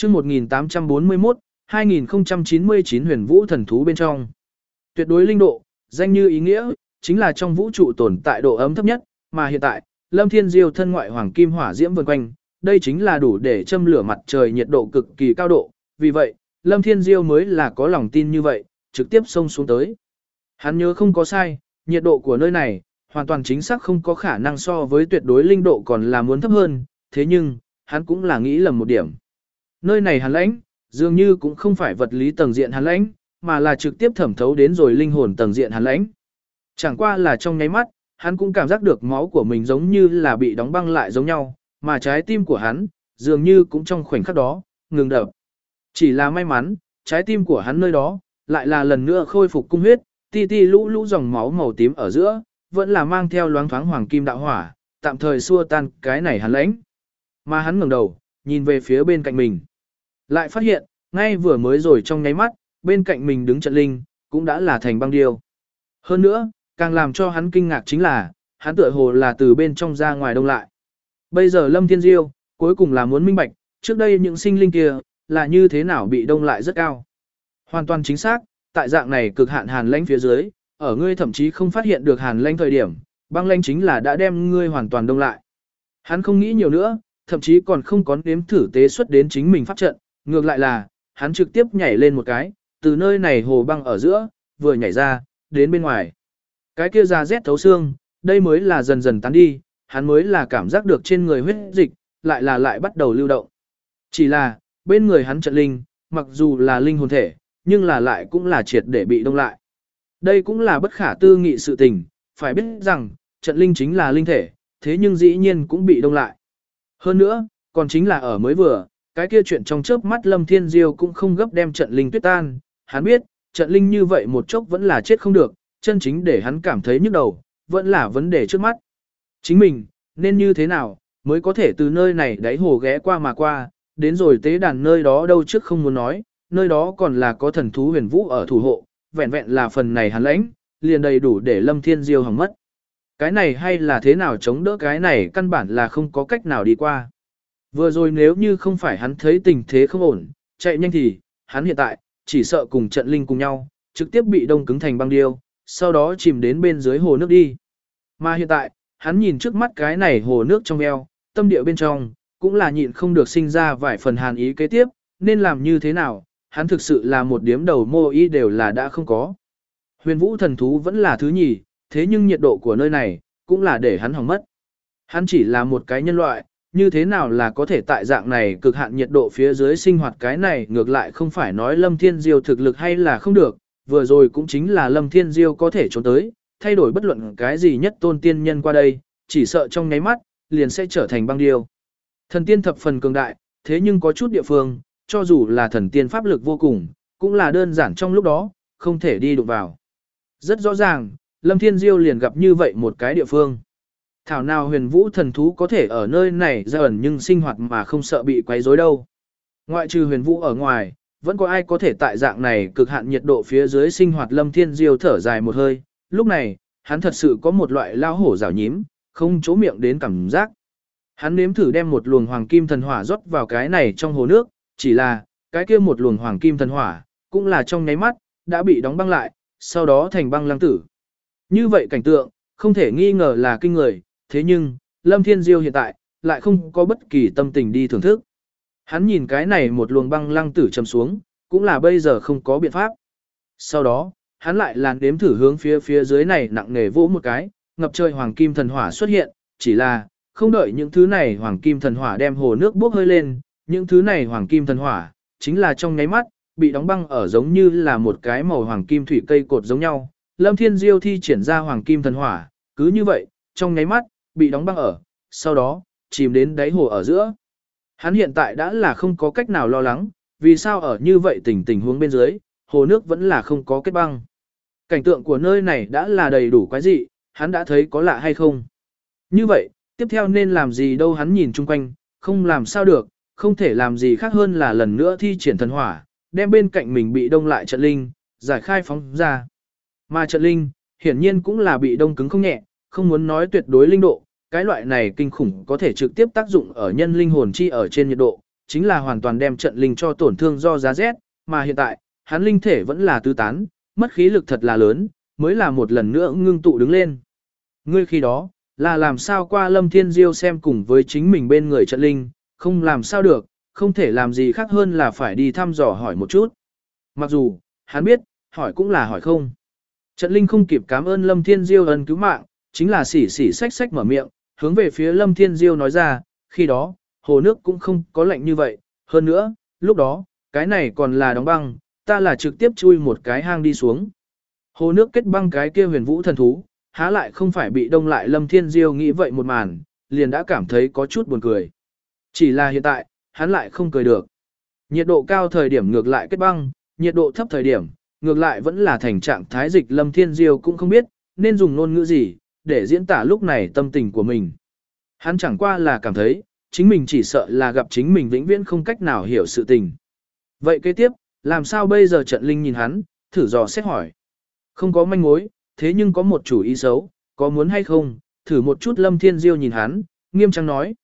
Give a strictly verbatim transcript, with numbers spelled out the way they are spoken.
chương một nghìn tám trăm bốn mươi mốt, hai nghìn không trăm chín mươi chín huyền vũ thần thú bên trong. Tuyệt đối linh độ, danh như ý nghĩa, chính là trong vũ trụ tồn tại độ ấm thấp nhất, mà hiện tại, Lâm Thiên Diêu thân ngoại hoàng kim hỏa diễm vần quanh, đây chính là đủ để châm lửa mặt trời nhiệt độ cực kỳ cao độ, vì vậy, Lâm Thiên Diêu mới là có lòng tin như vậy, trực tiếp xông xuống tới. Hắn nhớ không có sai, nhiệt độ của nơi này, hoàn toàn chính xác không có khả năng so với tuyệt đối linh độ còn là muốn thấp hơn, thế nhưng, hắn cũng là nghĩ lầm một điểm. Nơi này hàn lãnh, dường như cũng không phải vật lý tầng diện hàn lãnh, mà là trực tiếp thẩm thấu đến rồi linh hồn tầng diện hàn lãnh. Chẳng qua là trong nháy mắt, hắn cũng cảm giác được máu của mình giống như là bị đóng băng lại giống nhau, mà trái tim của hắn, dường như cũng trong khoảnh khắc đó, ngừng đập. Chỉ là may mắn, trái tim của hắn nơi đó, lại là lần nữa khôi phục cung huyết, ti ti lũ lũ dòng máu màu tím ở giữa, vẫn là mang theo loáng thoáng hoàng kim đạo hỏa, tạm thời xua tan cái này hàn lãnh. Mà hắn ngẩng đầu, nhìn về phía bên cạnh mình. Lại phát hiện, ngay vừa mới rồi trong nháy mắt, bên cạnh mình đứng trận linh, cũng đã là thành băng điêu. Hơn nữa, càng làm cho hắn kinh ngạc chính là, hắn tựa hồ là từ bên trong ra ngoài đông lại. Bây giờ Lâm Thiên Diêu, cuối cùng là muốn minh bạch, trước đây những sinh linh kia, là như thế nào bị đông lại rất cao. Hoàn toàn chính xác, tại dạng này cực hạn hàn lãnh phía dưới, ở ngươi thậm chí không phát hiện được hàn lãnh thời điểm, băng lãnh chính là đã đem ngươi hoàn toàn đông lại. Hắn không nghĩ nhiều nữa, thậm chí còn không có nếm thử tế xuất đến chính mình pháp trận, ngược lại là, hắn trực tiếp nhảy lên một cái, từ nơi này hồ băng ở giữa, vừa nhảy ra, đến bên ngoài. Cái kia ra rét thấu xương, đây mới là dần dần tán đi, hắn mới là cảm giác được trên người huyết dịch, lại là lại bắt đầu lưu động. Chỉ là, bên người hắn trận linh, mặc dù là linh hồn thể, nhưng là lại cũng là triệt để bị đông lại. Đây cũng là bất khả tư nghị sự tình, phải biết rằng, trận linh chính là linh thể, thế nhưng dĩ nhiên cũng bị đông lại. Hơn nữa, còn chính là ở mới vừa, cái kia chuyện trong chớp mắt Lâm Thiên Diêu cũng không gấp đem trận linh tuyết tan, hắn biết, trận linh như vậy một chốc vẫn là chết không được, chân chính để hắn cảm thấy nhức đầu, vẫn là vấn đề trước mắt. Chính mình, nên như thế nào, mới có thể từ nơi này đáy hồ ghé qua mà qua, đến rồi tế đàn nơi đó đâu trước không muốn nói, nơi đó còn là có thần thú huyền vũ ở thủ hộ, vẹn vẹn là phần này hắn lãnh, liền đầy đủ để Lâm Thiên Diêu hỏng mất. Cái này hay là thế nào chống đỡ cái này căn bản là không có cách nào đi qua. Vừa rồi nếu như không phải hắn thấy tình thế không ổn, chạy nhanh thì, hắn hiện tại, chỉ sợ cùng trận linh cùng nhau, trực tiếp bị đông cứng thành băng điêu, sau đó chìm đến bên dưới hồ nước đi. Mà hiện tại, hắn nhìn trước mắt cái này hồ nước trong eo, tâm địa bên trong, cũng là nhịn không được sinh ra vài phần hàn ý kế tiếp, nên làm như thế nào, hắn thực sự là một điếm đầu mô ý đều là đã không có. Huyền vũ thần thú vẫn là thứ nhì, thế nhưng nhiệt độ của nơi này, cũng là để hắn hỏng mất. Hắn chỉ là một cái nhân loại, như thế nào là có thể tại dạng này cực hạn nhiệt độ phía dưới sinh hoạt cái này ngược lại không phải nói Lâm Thiên Diêu thực lực hay là không được, vừa rồi cũng chính là Lâm Thiên Diêu có thể trốn tới, thay đổi bất luận cái gì nhất tôn tiên nhân qua đây, chỉ sợ trong nháy mắt, liền sẽ trở thành băng điêu. Thần tiên thập phần cường đại, thế nhưng có chút địa phương, cho dù là thần tiên pháp lực vô cùng, cũng là đơn giản trong lúc đó, không thể đi đụng vào. Rất rõ ràng, Lâm Thiên Diêu liền gặp như vậy một cái địa phương. Thảo nào huyền vũ thần thú có thể ở nơi này ra ẩn nhưng sinh hoạt mà không sợ bị quấy rối đâu. Ngoại trừ huyền vũ ở ngoài, vẫn có ai có thể tại dạng này cực hạn nhiệt độ phía dưới sinh hoạt. Lâm Thiên Diêu thở dài một hơi, lúc này, hắn thật sự có một loại lao hổ rào nhím, không chỗ miệng đến cảm giác. Hắn nếm thử đem một luồng hoàng kim thần hỏa rót vào cái này trong hồ nước, chỉ là, cái kia một luồng hoàng kim thần hỏa, cũng là trong nháy mắt, đã bị đóng băng lại, sau đó thành băng lăng tử. Như vậy cảnh tượng, không thể nghi ngờ là kinh người, thế nhưng, Lâm Thiên Diêu hiện tại, lại không có bất kỳ tâm tình đi thưởng thức. Hắn nhìn cái này một luồng băng lăng tử chầm xuống, cũng là bây giờ không có biện pháp. Sau đó, hắn lại làn đếm thử hướng phía phía dưới này nặng nề vỗ một cái, ngập trời hoàng kim thần hỏa xuất hiện, chỉ là, không đợi những thứ này hoàng kim thần hỏa đem hồ nước bốc hơi lên, những thứ này hoàng kim thần hỏa, chính là trong nháy mắt, bị đóng băng ở giống như là một cái màu hoàng kim thủy cây cột giống nhau. Lâm Thiên Diêu thi triển ra hoàng kim thần hỏa, cứ như vậy, trong nháy mắt, bị đóng băng ở, sau đó, chìm đến đáy hồ ở giữa. Hắn hiện tại đã là không có cách nào lo lắng, vì sao ở như vậy tình tình huống bên dưới, hồ nước vẫn là không có kết băng. Cảnh tượng của nơi này đã là đầy đủ quái dị, hắn đã thấy có lạ hay không. Như vậy, tiếp theo nên làm gì đâu, hắn nhìn chung quanh, không làm sao được, không thể làm gì khác hơn là lần nữa thi triển thần hỏa, đem bên cạnh mình bị đông lại trận linh, giải khai phóng ra. Mà trận linh, hiển nhiên cũng là bị đông cứng không nhẹ, không muốn nói tuyệt đối linh độ, cái loại này kinh khủng có thể trực tiếp tác dụng ở nhân linh hồn chi ở trên nhiệt độ, chính là hoàn toàn đem trận linh cho tổn thương do giá rét, mà hiện tại, hắn linh thể vẫn là tứ tán, mất khí lực thật là lớn, mới là một lần nữa ngưng tụ đứng lên. Ngươi khi đó, là làm sao qua Lâm Thiên Diêu xem cùng với chính mình bên người trận linh, không làm sao được, không thể làm gì khác hơn là phải đi thăm dò hỏi một chút. Mặc dù, hắn biết, hỏi cũng là hỏi không. Trận linh không kịp cảm ơn Lâm Thiên Diêu ân cứu mạng, chính là xỉ xỉ xách xách mở miệng, hướng về phía Lâm Thiên Diêu nói ra, khi đó, hồ nước cũng không có lạnh như vậy, hơn nữa, lúc đó, cái này còn là đóng băng, ta là trực tiếp chui một cái hang đi xuống. Hồ nước kết băng cái kia huyền vũ thần thú, há lại không phải bị đông lại. Lâm Thiên Diêu nghĩ vậy một màn, liền đã cảm thấy có chút buồn cười. Chỉ là hiện tại, hắn lại không cười được. Nhiệt độ cao thời điểm ngược lại kết băng, nhiệt độ thấp thời điểm, ngược lại vẫn là thành trạng thái dịch. Lâm Thiên Diêu cũng không biết, nên dùng ngôn ngữ gì, để diễn tả lúc này tâm tình của mình. Hắn chẳng qua là cảm thấy, chính mình chỉ sợ là gặp chính mình vĩnh viễn không cách nào hiểu sự tình. Vậy kế tiếp, làm sao bây giờ trận linh nhìn hắn, thử dò xét hỏi. Không có manh mối, thế nhưng có một chủ ý xấu, có muốn hay không, thử một chút. Lâm Thiên Diêu nhìn hắn, nghiêm trang nói.